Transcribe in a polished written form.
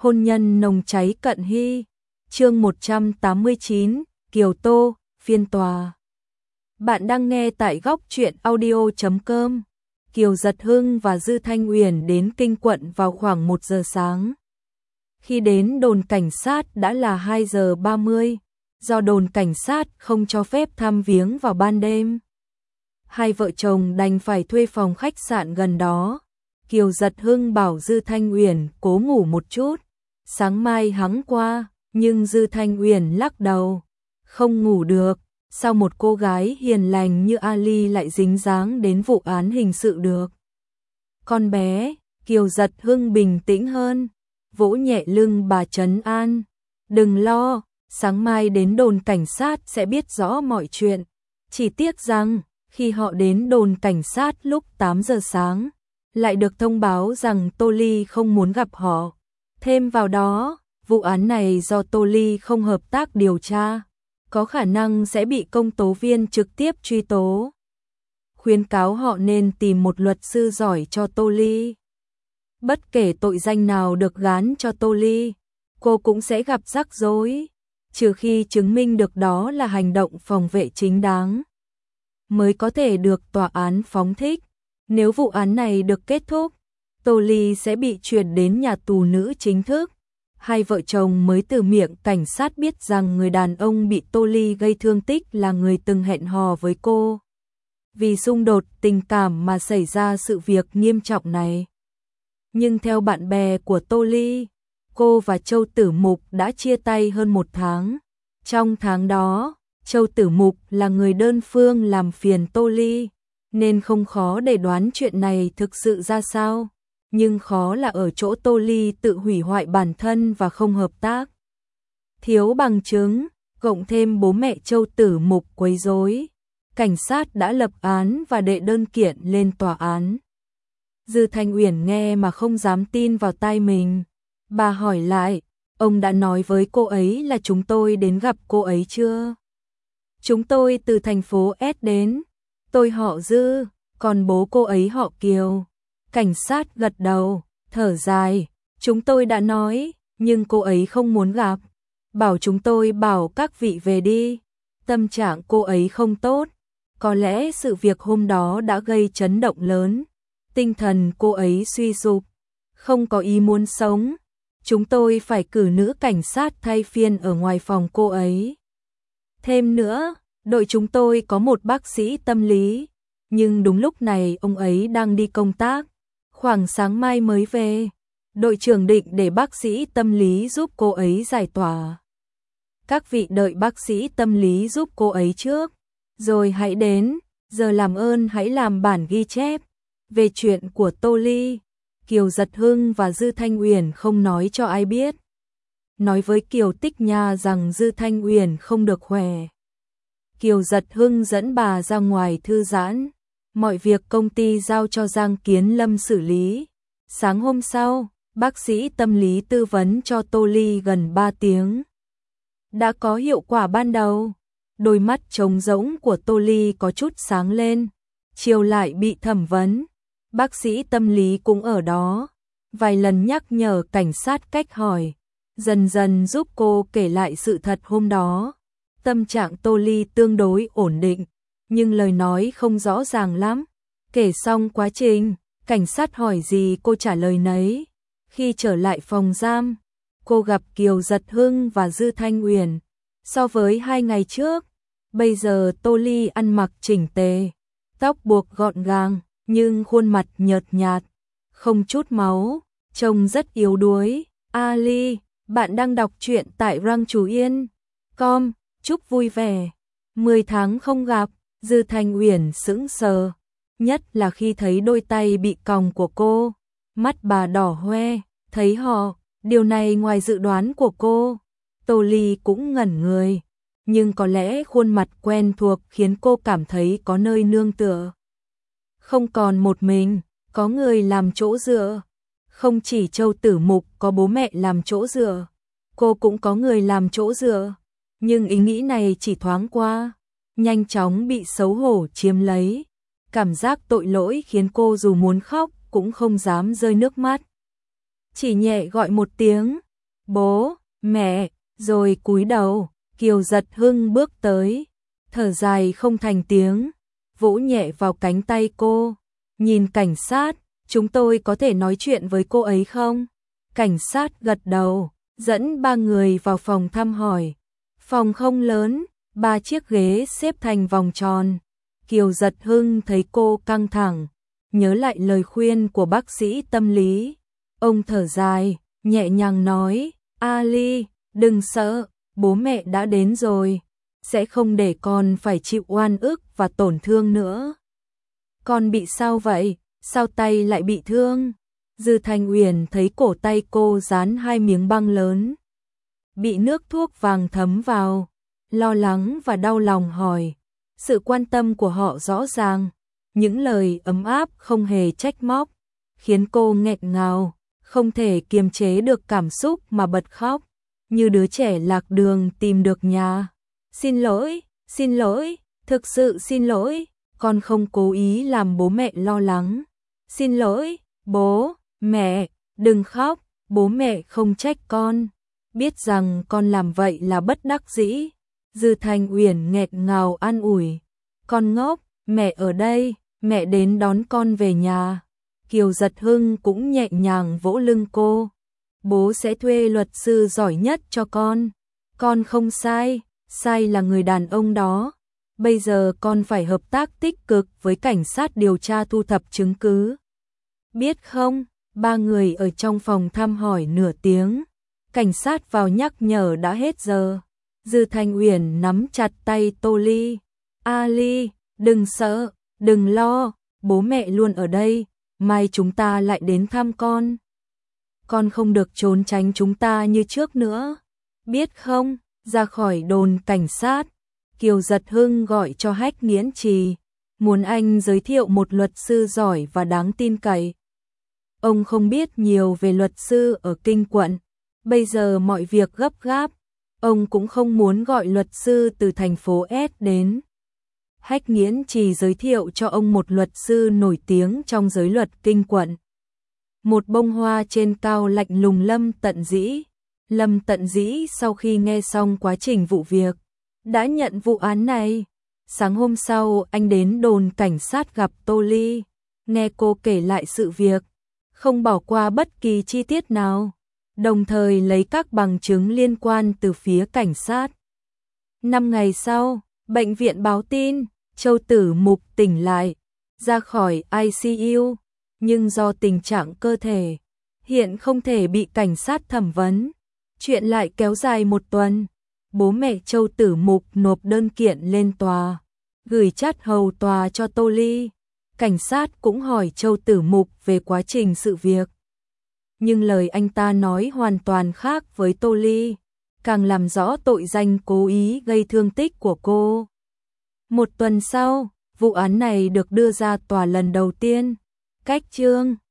Hôn nhân nồng cháy cận hy. Chương 189, Kiều Tô, phiên tòa. Bạn đang nghe tại góc truyện audio.com. Kiều Dật Hưng và Dư Thanh Uyển đến Kinh Quận vào khoảng 1 giờ sáng. Khi đến đồn cảnh sát đã là 2 giờ 30, do đồn cảnh sát không cho phép thăm viếng vào ban đêm. Hai vợ chồng đành phải thuê phòng khách sạn gần đó. Kiều Dật Hưng bảo Dư Thanh Uyển cố ngủ một chút, sáng mai hẵng qua, nhưng Dư Thanh Uyển lắc đầu, không ngủ được, sao một cô gái hiền lành như Ali lại dính dáng đến vụ án hình sự được. Con bé, Kiều Dật Hưng bình tĩnh hơn, vỗ nhẹ lưng bà trấn an, đừng lo, sáng mai đến đồn cảnh sát sẽ biết rõ mọi chuyện. Chỉ tiếc rằng, khi họ đến đồn cảnh sát lúc 8 giờ sáng, lại được thông báo rằng Tô Ly không muốn gặp họ. Thêm vào đó, vụ án này do Tô Ly không hợp tác điều tra, có khả năng sẽ bị công tố viên trực tiếp truy tố. Khuyến cáo họ nên tìm một luật sư giỏi cho Tô Ly. Bất kể tội danh nào được gán cho Tô Ly, cô cũng sẽ gặp rắc rối, trừ khi chứng minh được đó là hành động phòng vệ chính đáng, mới có thể được tòa án phóng thích. Nếu vụ án này được kết thúc, Tô Ly sẽ bị chuyển đến nhà tù nữ chính thức. Hai vợ chồng mới từ miệng cảnh sát biết rằng người đàn ông bị Tô Ly gây thương tích là người từng hẹn hò với cô. Vì xung đột tình cảm mà xảy ra sự việc nghiêm trọng này. Nhưng theo bạn bè của Tô Ly, cô và Châu Tử Mục đã chia tay hơn 1 tháng. Trong tháng đó, Châu Tử Mục là người đơn phương làm phiền Tô Ly, nên không khó để đoán chuyện này thực sự ra sao. Nhưng khó là ở chỗ Tô Ly tự hủy hoại bản thân và không hợp tác. Thiếu bằng chứng, cộng thêm bố mẹ Châu Tử Mục quấy rối, cảnh sát đã lập án và đệ đơn kiện lên tòa án. Dư Thanh Uyển nghe mà không dám tin vào tai mình. Bà hỏi lại, ông đã nói với cô ấy là chúng tôi đến gặp cô ấy chưa? Chúng tôi từ thành phố S đến. Tôi họ Dư, còn bố cô ấy họ Kiều. Cảnh sát gật đầu, thở dài, chúng tôi đã nói, nhưng cô ấy không muốn gặp. Bảo chúng tôi bảo các vị về đi. Tâm trạng cô ấy không tốt. Có lẽ sự việc hôm đó đã gây chấn động lớn. Tinh thần cô ấy suy sụp, không có ý muốn sống. Chúng tôi phải cử nữ cảnh sát thay phiên ở ngoài phòng cô ấy. Thêm nữa, đội chúng tôi có một bác sĩ tâm lý, nhưng đúng lúc này ông ấy đang đi công tác, khoảng sáng mai mới về. Đội trưởng định để bác sĩ tâm lý giúp cô ấy giải tỏa. Các vị đợi bác sĩ tâm lý giúp cô ấy trước, rồi hãy đến. Giờ làm ơn hãy làm bản ghi chép về chuyện của Tô Ly. Kiều Dật Hưng và Dư Thanh Uyển không nói cho ai biết. Nói với Kiều Tích Nha rằng Dư Thanh Uyển không được khỏe. Kiều Dật Hưng dẫn bà ra ngoài thư giãn. Mọi việc công ty giao cho Giang Kiến Lâm xử lý. Sáng hôm sau, bác sĩ tâm lý tư vấn cho Tô Ly gần 3 tiếng. Đã có hiệu quả ban đầu. Đôi mắt trống rỗng của Tô Ly có chút sáng lên. Chiều lại bị thẩm vấn. Bác sĩ tâm lý cũng ở đó. Vài lần nhắc nhở cảnh sát cách hỏi. Dần dần giúp cô kể lại sự thật hôm đó. Tâm trạng Tô Ly tương đối ổn định, nhưng lời nói không rõ ràng lắm. Kể xong quá trình, cảnh sát hỏi gì cô trả lời nấy. Khi trở lại phòng giam, cô gặp Kiều Dật Hưng và Dư Thanh Uyển. So với 2 ngày trước, bây giờ Tô Ly ăn mặc chỉnh tề, tóc buộc gọn gàng, nhưng khuôn mặt nhợt nhạt, không chút máu, trông rất yếu đuối. Ali, bạn đang đọc truyện tại rangchuyen.com, chúc vui vẻ. 10 tháng không gặp, Dư Thanh Uyển sững sờ, nhất là khi thấy đôi tay bị còng của cô. Mắt bà đỏ hoe, thấy họ, điều này ngoài dự đoán của cô. Tô Ly cũng ngẩn người, nhưng có lẽ khuôn mặt quen thuộc khiến cô cảm thấy có nơi nương tựa. Không còn một mình, có người làm chỗ dựa. Không chỉ Châu Tử Mục có bố mẹ làm chỗ dựa, cô cũng có người làm chỗ dựa. Nhưng ý nghĩ này chỉ thoáng qua, nhanh chóng bị xấu hổ chiếm lấy. Cảm giác tội lỗi khiến cô dù muốn khóc cũng không dám rơi nước mắt. Chỉ nhẹ gọi một tiếng, bố, mẹ, rồi cúi đầu. Kiều Giật Hưng bước tới, thở dài không thành tiếng, vỗ nhẹ vào cánh tay cô. Nhìn cảnh sát, chúng tôi có thể nói chuyện với cô ấy không? Cảnh sát gật đầu, dẫn ba người vào phòng thăm hỏi. Phòng không lớn, 3 chiếc ghế xếp thành vòng tròn. Kiều Giật Hưng thấy cô căng thẳng, nhớ lại lời khuyên của bác sĩ tâm lý. Ông thở dài, nhẹ nhàng nói, Ali, đừng sợ, bố mẹ đã đến rồi, sẽ không để con phải chịu oan ức và tổn thương nữa. Con bị sao vậy? Sao tay lại bị thương? Dư Thanh Uyển thấy cổ tay cô dán 2 miếng băng lớn, bị nước thuốc vàng thấm vào, lo lắng và đau lòng hỏi. Sự quan tâm của họ rõ ràng, những lời ấm áp không hề trách móc, khiến cô nghẹn ngào, không thể kiềm chế được cảm xúc mà bật khóc, như đứa trẻ lạc đường tìm được nhà. Xin lỗi, thực sự xin lỗi, con không cố ý làm bố mẹ lo lắng. Xin lỗi, bố, mẹ, đừng khóc, bố mẹ không trách con, biết rằng con làm vậy là bất đắc dĩ. Dư Thanh Uyển nghẹn ngào an ủi, con ngốc, mẹ ở đây, mẹ đến đón con về nhà. Kiều Giật Hưng cũng nhẹ nhàng vỗ lưng cô, bố sẽ thuê luật sư giỏi nhất cho con không sai, sai là người đàn ông đó. Bây giờ con phải hợp tác tích cực với cảnh sát điều tra thu thập chứng cứ. Biết không? Ba người ở trong phòng thăm hỏi nửa tiếng, cảnh sát vào nhắc nhở đã hết giờ. Dư Thanh Uyển nắm chặt tay Tô Ly. Ali, đừng sợ, đừng lo, bố mẹ luôn ở đây, mai chúng ta lại đến thăm con. Con không được trốn tránh chúng ta như trước nữa. Biết không? Ra khỏi đồn cảnh sát, Kiều Giật Hưng gọi cho Hách Nghiễn Trì, muốn anh giới thiệu một luật sư giỏi và đáng tin cậy. Ông không biết nhiều về luật sư ở Kinh quận, bây giờ mọi việc gấp gáp, ông cũng không muốn gọi luật sư từ thành phố S đến. Hách Nghiễn Trì giới thiệu cho ông một luật sư nổi tiếng trong giới luật Kinh quận. Một bông hoa trên cao lạnh lùng Lâm Tận Dĩ. Lâm Tận Dĩ sau khi nghe xong quá trình vụ việc, đã nhận vụ án này. Sáng hôm sau anh đến đồn cảnh sát gặp Tô Ly, nghe cô kể lại sự việc, không bỏ qua bất kỳ chi tiết nào, đồng thời lấy các bằng chứng liên quan từ phía cảnh sát. 5 ngày sau, bệnh viện báo tin, Châu Tử Mục tỉnh lại, ra khỏi ICU, nhưng do tình trạng cơ thể, hiện không thể bị cảnh sát thẩm vấn. Chuyện lại kéo dài 1 tuần, bố mẹ Châu Tử Mục nộp đơn kiện lên tòa, gửi chat hầu tòa cho Tô Ly. Cảnh sát cũng hỏi Châu Tử Mục về quá trình sự việc, nhưng lời anh ta nói hoàn toàn khác với Tô Ly, càng làm rõ tội danh cố ý gây thương tích của cô. 1 tuần sau, vụ án này được đưa ra tòa lần đầu tiên. Cách chương